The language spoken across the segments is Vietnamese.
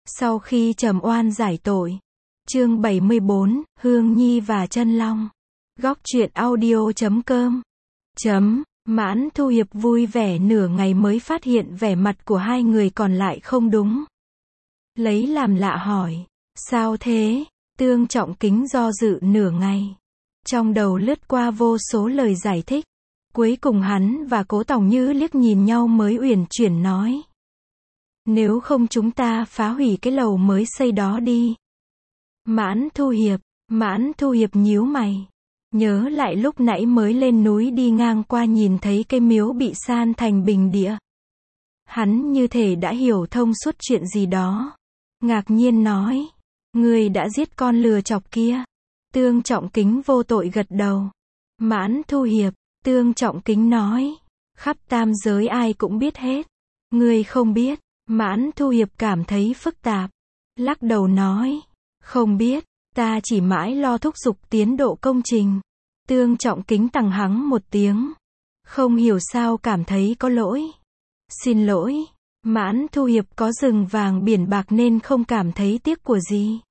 Sau khi trầm oan giải tội. Chương 74, Hương Nhi và Chân Long. Góc truyện audio.com. Mãn Thu Hiệp vui vẻ nửa ngày mới phát hiện vẻ mặt của hai người còn lại không đúng. Lấy làm lạ hỏi, sao thế? Tương Trọng Kính do dự nửa ngày. Trong đầu lướt qua vô số lời giải thích. Cuối cùng hắn và Cố Tòng Như liếc nhìn nhau mới uyển chuyển nói. Nếu không chúng ta phá hủy cái lầu mới xây đó đi. Mãn Thu Hiệp nhíu mày. Nhớ lại lúc nãy mới lên núi đi ngang qua nhìn thấy cây miếu bị san thành bình địa. Hắn như thể đã hiểu thông suốt chuyện gì đó. Ngạc nhiên nói. Người đã giết con lừa chọc kia. Tương Trọng Kính vô tội gật đầu. Mãn Thu Hiệp, Tương Trọng Kính nói. Khắp tam giới ai cũng biết hết. Người không biết. Mãn Thu Hiệp cảm thấy phức tạp. Lắc đầu nói. Không biết, ta chỉ mãi lo thúc giục tiến độ công trình. Tương Trọng Kính tằng hắng một tiếng. Không hiểu sao cảm thấy có lỗi. Xin lỗi. Mãn Thu Hiệp có rừng vàng biển bạc nên không cảm thấy tiếc của gì.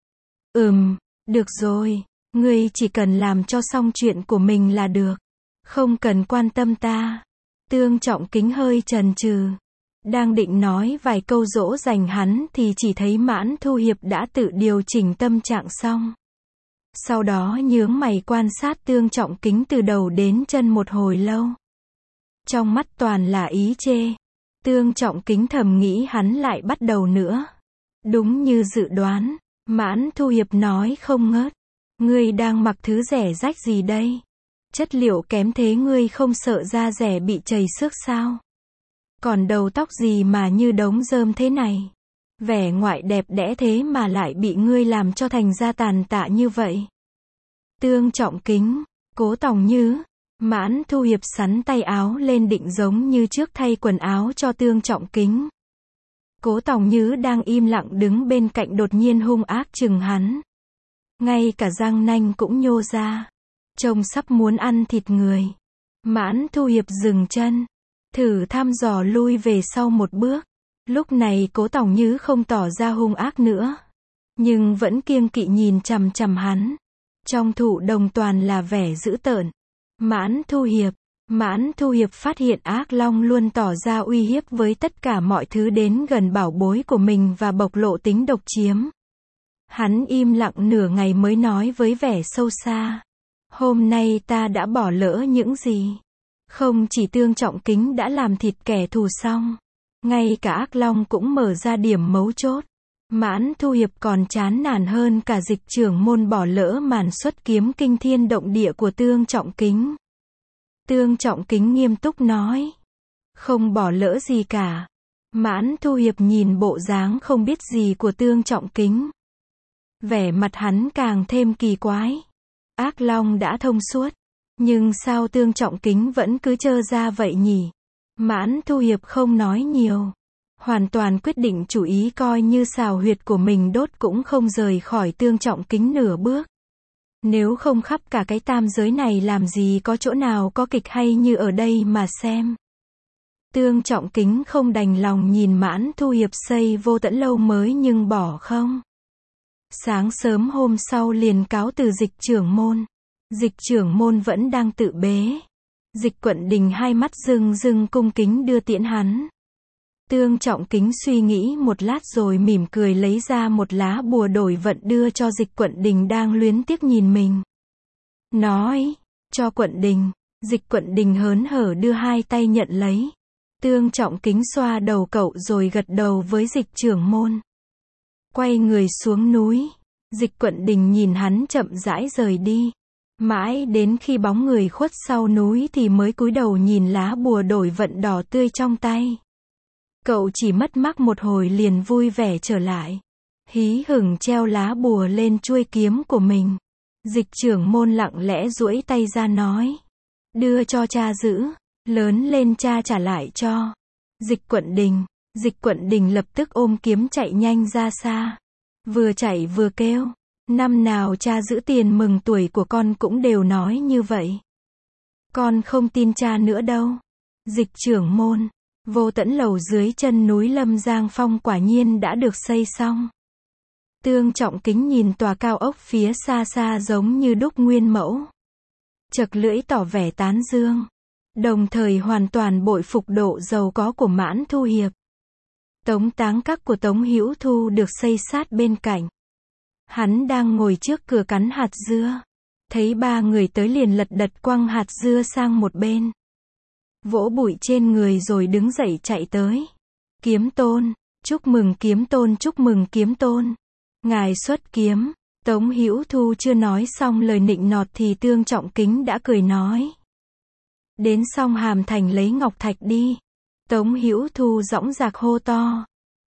Được rồi. Ngươi chỉ cần làm cho xong chuyện của mình là được. Không cần quan tâm ta. Tương Trọng Kính hơi chần chừ. Đang định nói vài câu dỗ dành hắn thì chỉ thấy Mãn Thu Hiệp đã tự điều chỉnh tâm trạng xong. Sau đó nhướng mày quan sát Tương Trọng Kính từ đầu đến chân một hồi lâu. Trong mắt toàn là ý chê. Tương Trọng Kính thầm nghĩ hắn lại bắt đầu nữa. Đúng như dự đoán, Mãn Thu Hiệp nói không ngớt. Ngươi đang mặc thứ rẻ rách gì đây? Chất liệu kém thế ngươi không sợ da rẻ bị trầy xước sao? Còn đầu tóc gì mà như đống rơm thế này? Vẻ ngoại đẹp đẽ thế mà lại bị ngươi làm cho thành ra tàn tạ như vậy. Tương Trọng Kính, Cố Tòng Như, Mãn Thu Hiệp sắn tay áo lên định giống như trước thay quần áo cho Tương Trọng Kính. Cố Tòng Như đang im lặng đứng bên cạnh đột nhiên hung ác chừng hắn. Ngay cả răng nanh cũng nhô ra. Trông sắp muốn ăn thịt người. Mãn Thu Hiệp dừng chân. Thử thăm dò lui về sau một bước. Lúc này Cố Tòng Như không tỏ ra hung ác nữa. Nhưng vẫn kiêng kỵ nhìn chằm chằm hắn. Trong thụ đồng toàn là vẻ dữ tợn. Mãn Thu Hiệp phát hiện ác long luôn tỏ ra uy hiếp với tất cả mọi thứ đến gần bảo bối của mình và bộc lộ tính độc chiếm. Hắn im lặng nửa ngày mới nói với vẻ sâu xa. Hôm nay ta đã bỏ lỡ những gì? Không chỉ Tương Trọng Kính đã làm thịt kẻ thù xong. Ngay cả ác long cũng mở ra điểm mấu chốt. Mãn Thu Hiệp còn chán nản hơn cả Dịch trưởng môn bỏ lỡ màn xuất kiếm kinh thiên động địa của Tương Trọng Kính. Tương Trọng Kính nghiêm túc nói. Không bỏ lỡ gì cả. Mãn Thu Hiệp nhìn bộ dáng không biết gì của Tương Trọng Kính. Vẻ mặt hắn càng thêm kỳ quái. Ác long đã thông suốt. Nhưng sao Tương Trọng Kính vẫn cứ trơ ra vậy nhỉ? Mãn Thu Hiệp không nói nhiều. Hoàn toàn quyết định chủ ý coi như xào huyệt của mình đốt cũng không rời khỏi Tương Trọng Kính nửa bước. Nếu không khắp cả cái tam giới này làm gì có chỗ nào có kịch hay như ở đây mà xem. Tương Trọng Kính không đành lòng nhìn Mãn Thu Hiệp xây vô tận lâu mới nhưng bỏ không. Sáng sớm hôm sau liền cáo từ Dịch trưởng môn. Dịch trưởng môn vẫn đang tự bế. Dịch Quận Đình hai mắt rưng rưng cung kính đưa tiễn hắn. Tương Trọng Kính suy nghĩ một lát rồi mỉm cười lấy ra một lá bùa đổi vận đưa cho Dịch Quận Đình đang luyến tiếc nhìn mình. Nói, cho Quận Đình. Dịch Quận Đình hớn hở đưa hai tay nhận lấy. Tương Trọng Kính xoa đầu cậu rồi gật đầu với Dịch trưởng môn. Quay người xuống núi. Dịch Quận Đình nhìn hắn chậm rãi rời đi. Mãi đến khi bóng người khuất sau núi thì mới cúi đầu nhìn lá bùa đổi vận đỏ tươi trong tay. Cậu chỉ mất mắc một hồi liền vui vẻ trở lại. Hí hửng treo lá bùa lên chuôi kiếm của mình. Dịch trưởng môn lặng lẽ duỗi tay ra nói. Đưa cho cha giữ. Lớn lên cha trả lại cho. Dịch Quận Đình lập tức ôm kiếm chạy nhanh ra xa. Vừa chạy vừa kêu. Năm nào cha giữ tiền mừng tuổi của con cũng đều nói như vậy. Con không tin cha nữa đâu. Dịch trưởng môn. Vô Tẫn lầu dưới chân núi Lâm Giang Phong quả nhiên đã được xây xong. Tương Trọng Kính nhìn tòa cao ốc phía xa xa giống như đúc nguyên mẫu. Chật lưỡi tỏ vẻ tán dương. Đồng thời hoàn toàn bội phục độ giàu có của Mãn Thu Hiệp. Tống Táng Các của Tống Hữu Thu được xây sát bên cạnh. Hắn đang ngồi trước cửa cắn hạt dưa. Thấy ba người tới liền lật đật quăng hạt dưa sang một bên. Vỗ bụi trên người rồi đứng dậy chạy tới. Kiếm Tôn, chúc mừng Kiếm Tôn, chúc mừng Kiếm Tôn. Ngài xuất kiếm. Tống Hữu Thu chưa nói xong lời nịnh nọt thì Tương Trọng Kính đã cười nói. Đến Song Hàm Thành lấy ngọc thạch đi. Tống Hữu Thu dõng dạc hô to.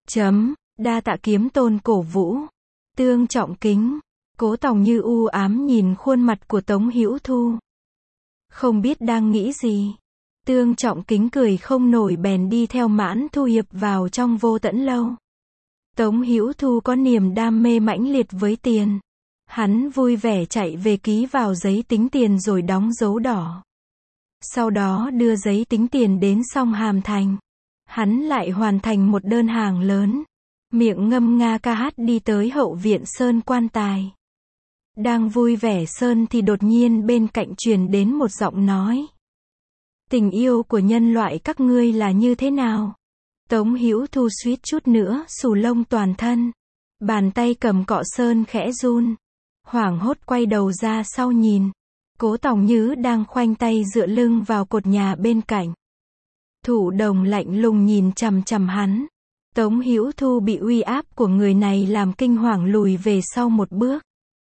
Đa tạ Kiếm Tôn cổ vũ. Tương Trọng Kính. Cố Tòng Như u ám nhìn khuôn mặt của Tống Hữu Thu. Không biết đang nghĩ gì. Tương Trọng Kính cười không nổi bèn đi theo Mãn Thu Hiệp vào trong Vô Tẫn lâu. Tống Hữu Thu có niềm đam mê mãnh liệt với tiền. Hắn vui vẻ chạy về ký vào giấy tính tiền rồi đóng dấu đỏ. Sau đó đưa giấy tính tiền đến Song Hàm Thành. Hắn lại hoàn thành một đơn hàng lớn. Miệng ngâm nga ca hát đi tới hậu viện sơn quan tài. Đang vui vẻ sơn thì đột nhiên bên cạnh truyền đến một giọng nói. Tình yêu của nhân loại các ngươi là như thế nào? Tống Hữu Thu suýt chút nữa xù lông toàn thân. Bàn tay cầm cọ sơn khẽ run. Hoảng hốt quay đầu ra sau nhìn. Cố Tòng Như đang khoanh tay dựa lưng vào cột nhà bên cạnh. Thủ Đồng lạnh lùng nhìn chằm chằm hắn. Tống Hữu Thu bị uy áp của người này làm kinh hoàng lùi về sau một bước.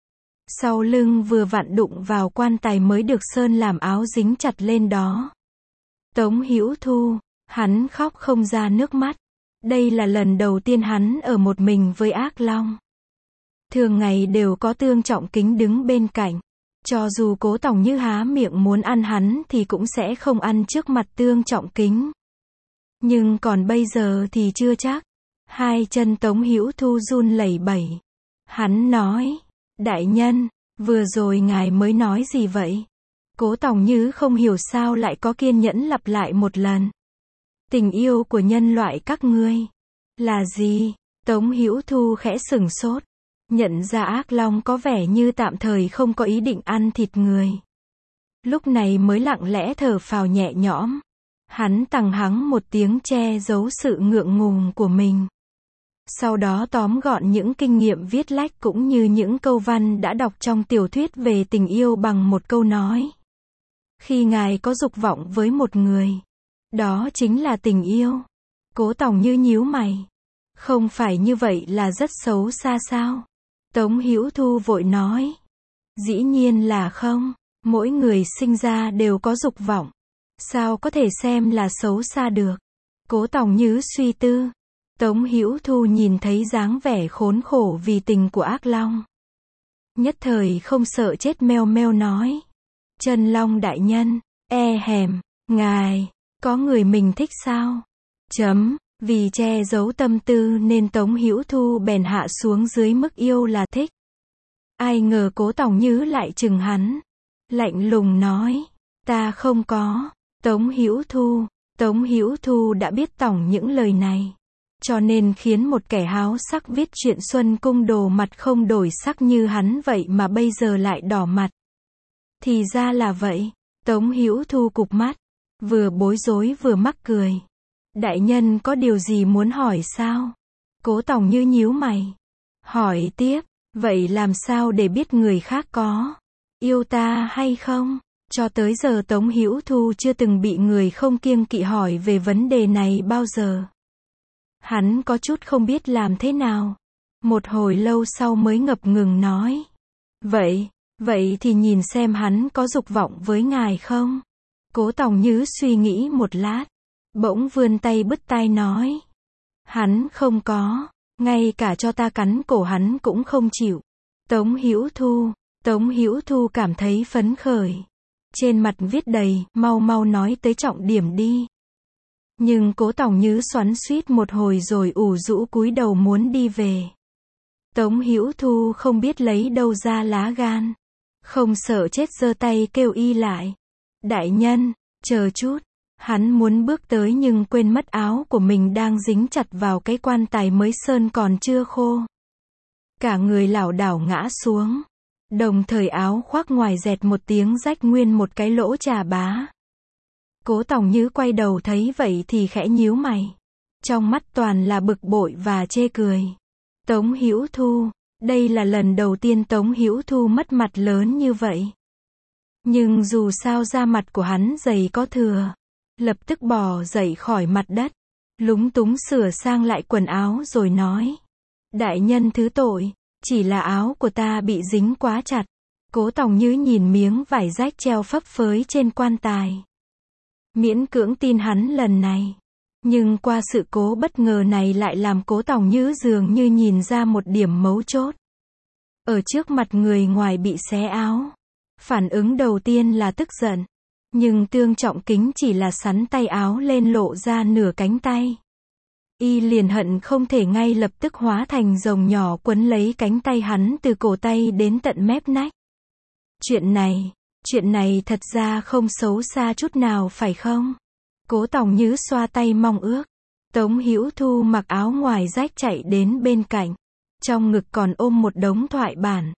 Sau lưng vừa vặn đụng vào quan tài mới được sơn làm áo dính chặt lên đó. Tống Hữu Thu, hắn khóc không ra nước mắt. Đây là lần đầu tiên hắn ở một mình với ác long. Thường ngày đều có Tương Trọng Kính đứng bên cạnh. Cho dù Cố Tòng Như há miệng muốn ăn hắn thì cũng sẽ không ăn trước mặt Tương Trọng Kính. Nhưng còn bây giờ thì chưa chắc. Hai chân Tống Hữu Thu run lẩy bẩy. Hắn nói, đại nhân, vừa rồi ngài mới nói gì vậy? Cố Tòng Như không hiểu sao lại có kiên nhẫn lặp lại một lần. Tình yêu của nhân loại các ngươi là gì? Tống Hữu Thu khẽ sửng sốt. Nhận ra ác long có vẻ như tạm thời không có ý định ăn thịt người. Lúc này mới lặng lẽ thở phào nhẹ nhõm. Hắn tằng hắng một tiếng che giấu sự ngượng ngùng của mình. Sau đó tóm gọn những kinh nghiệm viết lách cũng như những câu văn đã đọc trong tiểu thuyết về tình yêu bằng một câu nói. Khi ngài có dục vọng với một người, đó chính là tình yêu. Cố Tòng Như nhíu mày. Không phải như vậy là rất xấu xa sao? Tống Hữu Thu vội nói. Dĩ nhiên là không. Mỗi người sinh ra đều có dục vọng. Sao có thể xem là xấu xa được? Cố Tòng Như suy tư. Tống Hữu Thu nhìn thấy dáng vẻ khốn khổ vì tình của ác long. Nhất thời không sợ chết meo meo nói. Chân Long đại nhân, ngài, có người mình thích sao? Vì che giấu tâm tư nên Tống Hữu Thu bèn hạ xuống dưới mức yêu là thích. Ai ngờ Cố Tòng Như lại chừng hắn. Lạnh lùng nói, ta không có. Tống Hữu Thu đã biết tỏng những lời này. Cho nên khiến một kẻ háo sắc viết chuyện Xuân Cung Đồ mặt không đổi sắc như hắn vậy mà bây giờ lại đỏ mặt. Thì ra là vậy. Tống Hữu Thu cụp mắt. Vừa bối rối vừa mắc cười. Đại nhân có điều gì muốn hỏi sao? Cố Tòng Như nhíu mày. Hỏi tiếp. Vậy làm sao để biết người khác có yêu ta hay không? Cho tới giờ Tống Hữu Thu chưa từng bị người không kiêng kỵ hỏi về vấn đề này bao giờ. Hắn có chút không biết làm thế nào. Một hồi lâu sau mới ngập ngừng nói. Vậy thì nhìn xem hắn có dục vọng với ngài không? Cố Tòng Như suy nghĩ một lát. Bỗng vươn tay bứt tai nói. Hắn không có. Ngay cả cho ta cắn cổ hắn cũng không chịu. Tống Hữu Thu cảm thấy phấn khởi. Trên mặt viết đầy, mau nói tới trọng điểm đi. Nhưng Cố Tòng Như xoắn xuýt một hồi rồi ủ rũ cúi đầu muốn đi về. Tống Hữu Thu không biết lấy đâu ra lá gan. Không sợ chết giơ tay kêu y lại. Đại nhân, chờ chút. Hắn muốn bước tới nhưng quên mất áo của mình đang dính chặt vào cái quan tài mới sơn còn chưa khô. Cả người lảo đảo ngã xuống. Đồng thời áo khoác ngoài dẹt một tiếng rách nguyên một cái lỗ chà bá. Cố Tòng Như quay đầu thấy vậy thì khẽ nhíu mày. Trong mắt toàn là bực bội và chê cười. Tống Hữu Thu, đây là lần đầu tiên Tống Hữu Thu mất mặt lớn như vậy. Nhưng dù sao da mặt của hắn dày có thừa. Lập tức bò dậy khỏi mặt đất. Lúng túng sửa sang lại quần áo rồi nói. Đại nhân thứ tội, chỉ là áo của ta bị dính quá chặt. Cố Tòng Như nhìn miếng vải rách treo phấp phới trên quan tài. Miễn cưỡng tin hắn lần này. Nhưng qua sự cố bất ngờ này lại làm Cố Tòng Như dường như nhìn ra một điểm mấu chốt. Ở trước mặt người ngoài bị xé áo. Phản ứng đầu tiên là tức giận. Nhưng Tương Trọng Kính chỉ là xắn tay áo lên lộ ra nửa cánh tay. Y liền hận không thể ngay lập tức hóa thành rồng nhỏ quấn lấy cánh tay hắn từ cổ tay đến tận mép nách. Chuyện này thật ra không xấu xa chút nào phải không? Cố Tòng Như xoa tay mong ước. Tống Hữu Thu mặc áo ngoài rách chạy đến bên cạnh. Trong ngực còn ôm một đống thoại bản.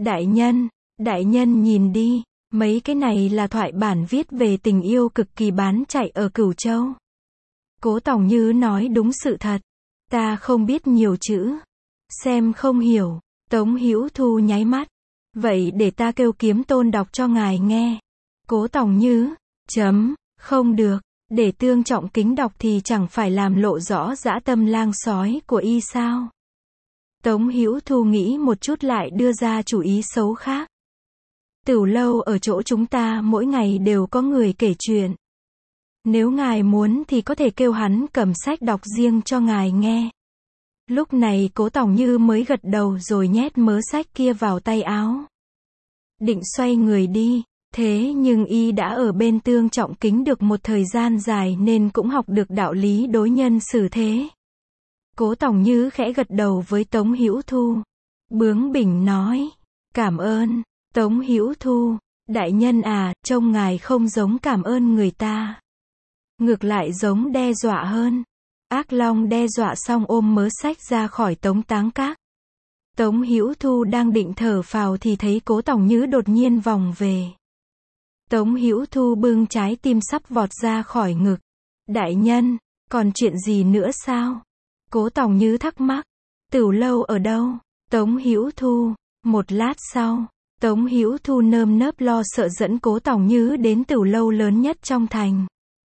Đại nhân nhìn đi, mấy cái này là thoại bản viết về tình yêu cực kỳ bán chạy ở Cửu Châu. Cố Tòng Như nói đúng sự thật. Ta không biết nhiều chữ. Xem không hiểu. Tống Hữu Thu nháy mắt. Vậy để ta kêu Kiếm Tôn đọc cho ngài nghe. Cố Tòng Như, không được. Để Tương Trọng Kính đọc thì chẳng phải làm lộ rõ dã tâm lang sói của y sao? Tống Hữu Thu nghĩ một chút lại đưa ra chủ ý xấu khác. Tửu lâu ở chỗ chúng ta mỗi ngày đều có người kể chuyện. Nếu ngài muốn thì có thể kêu hắn cầm sách đọc riêng cho ngài nghe. Lúc này Cố Tòng Như mới gật đầu rồi nhét mớ sách kia vào tay áo. Định xoay người đi, thế nhưng y đã ở bên Tương Trọng Kính được một thời gian dài nên cũng học được đạo lý đối nhân xử thế. Cố Tòng Như khẽ gật đầu với Tống Hữu Thu. Bướng bỉnh nói. Cảm ơn, Tống Hữu Thu. Đại nhân à, trông ngài không giống cảm ơn người ta. Ngược lại giống đe dọa hơn. Ác Long đe dọa xong ôm mớ sách ra khỏi Tống Táng Các. Tống Hữu Thu đang định thở phào thì thấy Cố Tòng Như đột nhiên vòng về. Tống Hữu Thu bưng trái tim sắp vọt ra khỏi ngực. Đại nhân, còn chuyện gì nữa sao? Cố Tòng Như thắc mắc. Tửu lâu ở đâu? Tống Hữu Thu. Một lát sau, Tống Hữu Thu nơm nớp lo sợ dẫn Cố Tòng Như đến tửu lâu lớn nhất trong thành.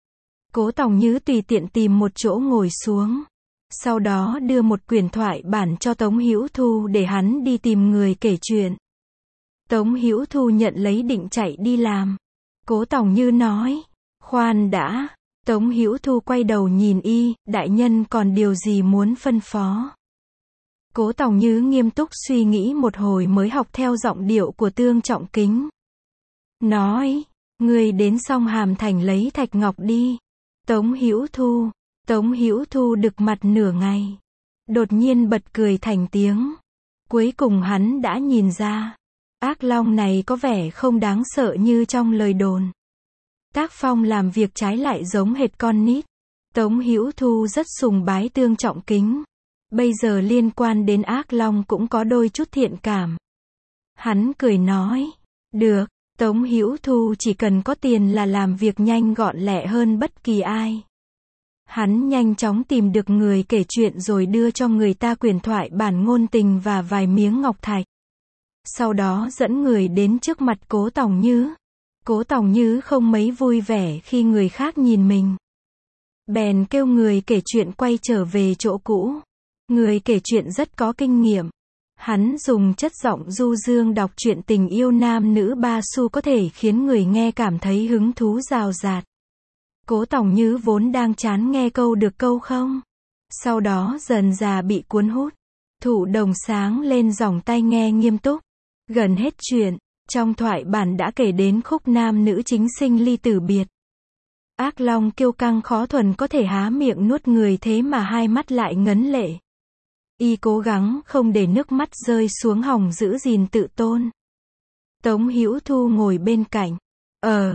Cố Tòng Như tùy tiện tìm một chỗ ngồi xuống. Sau đó đưa một quyển thoại bản cho Tống Hữu Thu để hắn đi tìm người kể chuyện. Tống Hữu Thu nhận lấy định chạy đi làm. Cố Tòng Như nói. Khoan đã. Tống Hữu Thu quay đầu nhìn y, đại nhân còn điều gì muốn phân phó? Cố Tòng Như nghiêm túc suy nghĩ một hồi mới học theo giọng điệu của Tương Trọng Kính. Nói, ngươi đến Song Hàm Thành lấy thạch ngọc đi. Tống Hữu Thu đực mặt nửa ngày. Đột nhiên bật cười thành tiếng. Cuối cùng hắn đã nhìn ra. Ác Long này có vẻ không đáng sợ như trong lời đồn. Tác phong làm việc trái lại giống hệt con nít. Tống Hữu Thu rất sùng bái Tương Trọng Kính. Bây giờ liên quan đến Ác Long cũng có đôi chút thiện cảm. Hắn cười nói. Được, Tống Hữu Thu chỉ cần có tiền là làm việc nhanh gọn lẹ hơn bất kỳ ai. Hắn nhanh chóng tìm được người kể chuyện rồi đưa cho người ta quyển thoại bản ngôn tình và vài miếng ngọc thạch. Sau đó dẫn người đến trước mặt Cố Tòng Như. Cố Tòng Như không mấy vui vẻ khi người khác nhìn mình. Bèn kêu người kể chuyện quay trở về chỗ cũ. Người kể chuyện rất có kinh nghiệm. Hắn dùng chất giọng du dương đọc chuyện tình yêu nam nữ ba xu có thể khiến người nghe cảm thấy hứng thú rào rạt. Cố Tòng Như vốn đang chán nghe câu được câu không. Sau đó dần dà bị cuốn hút. Thụ đồng sáng lên dòng tai nghe nghiêm túc. Gần hết chuyện, trong thoại bản đã kể đến khúc nam nữ chính sinh ly tử biệt. Ác Long kiêu căng khó thuần có thể há miệng nuốt người thế mà hai mắt lại ngấn lệ. Y cố gắng không để nước mắt rơi xuống hòng giữ gìn tự tôn. Tống Hữu Thu ngồi bên cạnh.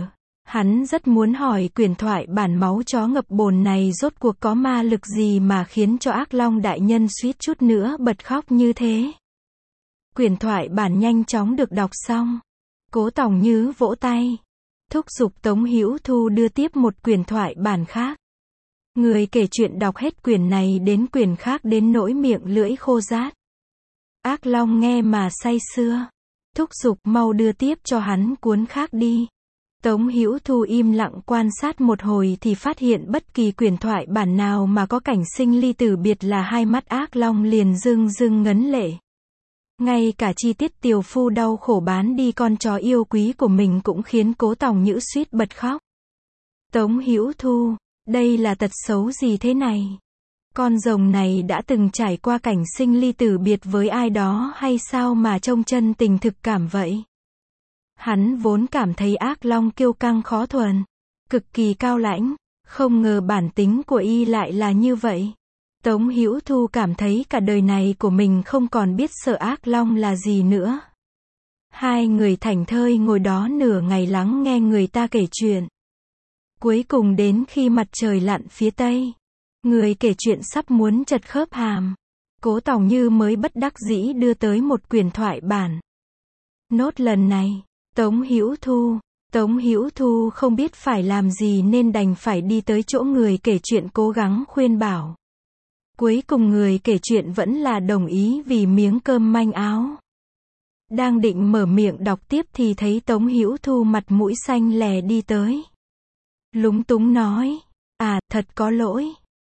Hắn rất muốn hỏi quyển thoại bản máu chó ngập bồn này rốt cuộc có ma lực gì mà khiến cho Ác Long đại nhân suýt chút nữa bật khóc như thế. Quyển thoại bản nhanh chóng được đọc xong. Cố Tòng Nhứ vỗ tay, thúc giục Tống Hữu Thu đưa tiếp một quyển thoại bản khác. Người kể chuyện đọc hết quyển này đến quyển khác đến nỗi miệng lưỡi khô rát. Ác Long nghe mà say sưa, thúc giục mau đưa tiếp cho hắn cuốn khác đi. Tống Hữu Thu im lặng quan sát một hồi thì phát hiện bất kỳ quyển thoại bản nào mà có cảnh sinh ly tử biệt là hai mắt Ác Long liền rưng rưng ngấn lệ. Ngay cả chi tiết tiều phu đau khổ bán đi con chó yêu quý của mình cũng khiến Cố Tòng Nhữ suýt bật khóc. Tống Hữu Thu, đây là tật xấu gì thế này? Con rồng này đã từng trải qua cảnh sinh ly tử biệt với ai đó hay sao mà trông chân tình thực cảm vậy? Hắn vốn cảm thấy Ác Long kiêu căng khó thuần, cực kỳ cao lãnh, không ngờ bản tính của y lại là như vậy. Tống Hữu Thu cảm thấy cả đời này của mình không còn biết sợ Ác Long là gì nữa. Hai người thảnh thơi ngồi đó nửa ngày lắng nghe người ta kể chuyện. Cuối cùng đến khi mặt trời lặn phía tây, người kể chuyện sắp muốn chật khớp hàm, Cố Tòng Như mới bất đắc dĩ đưa tới một quyển thoại bản. Nốt lần này, Tống Hữu Thu không biết phải làm gì nên đành phải đi tới chỗ người kể chuyện cố gắng khuyên bảo. Cuối cùng người kể chuyện vẫn là đồng ý vì miếng cơm manh áo. Đang định mở miệng đọc tiếp thì thấy Tống Hữu Thu mặt mũi xanh lè đi tới. Lúng túng nói, thật có lỗi.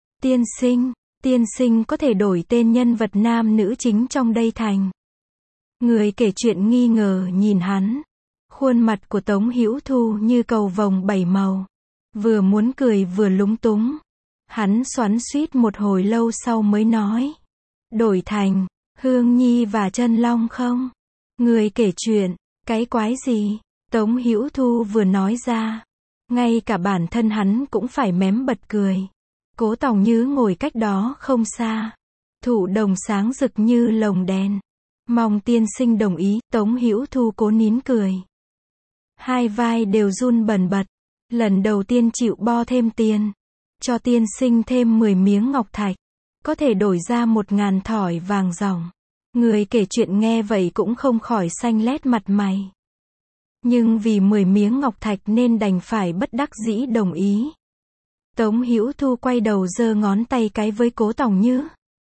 Tiên sinh có thể đổi tên nhân vật nam nữ chính trong đây thành. Người kể chuyện nghi ngờ nhìn hắn. Khuôn mặt của Tống Hữu Thu như cầu vồng bảy màu. Vừa muốn cười vừa lúng túng. Hắn xoắn xuýt một hồi lâu sau mới nói. Đổi thành, Hương Nhi và Chân Long không? Người kể chuyện, cái quái gì? Tống Hữu Thu vừa nói ra. Ngay cả bản thân hắn cũng phải mém bật cười. Cố Tòng Nhứ ngồi cách đó không xa. Thụ đồng sáng rực như lồng đèn. Mong tiên sinh đồng ý, Tống Hữu Thu cố nín cười. Hai vai đều run bần bật. Lần đầu tiên chịu bo thêm tiền. Cho tiên sinh thêm 10 miếng ngọc thạch. Có thể đổi ra 1000 thỏi vàng ròng. Người kể chuyện nghe vậy cũng không khỏi xanh lét mặt mày. Nhưng vì 10 miếng ngọc thạch nên đành phải bất đắc dĩ đồng ý. Tống Hữu Thu quay đầu giơ ngón tay cái với Cố Tòng Nhứ.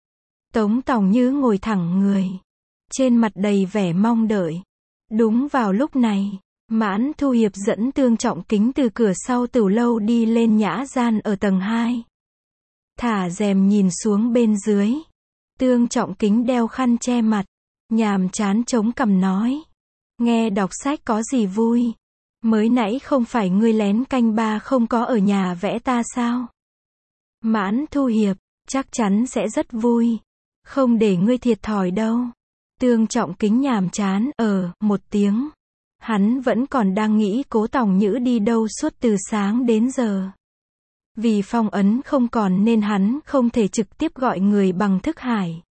Tòng Nhứ ngồi thẳng người. Trên mặt đầy vẻ mong đợi. Đúng vào lúc này, Mãn Thu Hiệp dẫn Tương Trọng Kính từ cửa sau tửu lâu đi lên nhã gian ở tầng 2. Thả rèm nhìn xuống bên dưới. Tương Trọng Kính đeo khăn che mặt, nhàm chán chống cằm nói. Nghe đọc sách có gì vui? Mới nãy không phải ngươi lén canh ba không có ở nhà vẽ ta sao? Mãn Thu Hiệp, chắc chắn sẽ rất vui. Không để ngươi thiệt thòi đâu. Tương Trọng Kính nhàm chán, một tiếng. Hắn vẫn còn đang nghĩ Cố Tòng Nhữ đi đâu suốt từ sáng đến giờ. Vì phong ấn không còn nên hắn không thể trực tiếp gọi người bằng thức hải.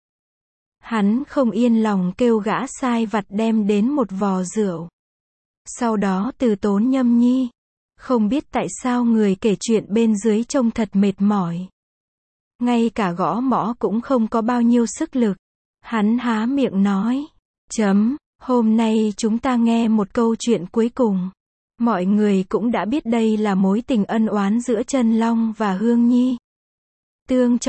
Hắn không yên lòng kêu gã sai vặt đem đến một vò rượu. Sau đó từ tốn nhâm nhi. Không biết tại sao người kể chuyện bên dưới trông thật mệt mỏi. Ngay cả gõ mõ cũng không có bao nhiêu sức lực. Hắn há miệng nói. Hôm nay chúng ta nghe một câu chuyện cuối cùng. Mọi người cũng đã biết đây là mối tình ân oán giữa Chân Long và Hương Nhi. Tương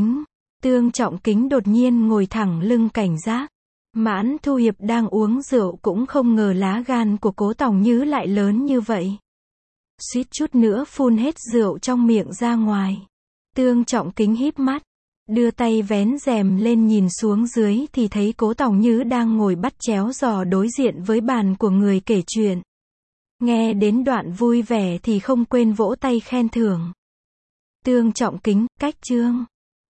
Trọng Kính đột nhiên ngồi thẳng lưng cảnh giác. Mãn Thu Hiệp đang uống rượu cũng không ngờ lá gan của Cố Tòng Nhứ lại lớn như vậy. Suýt chút nữa phun hết rượu trong miệng ra ngoài. Tương Trọng Kính híp mắt, đưa tay vén rèm lên nhìn xuống dưới thì thấy Cố Tòng Nhứ đang ngồi bắt chéo giò đối diện với bàn của người kể chuyện. Nghe đến đoạn vui vẻ thì không quên vỗ tay khen thưởng. Tương Trọng Kính, cách chương.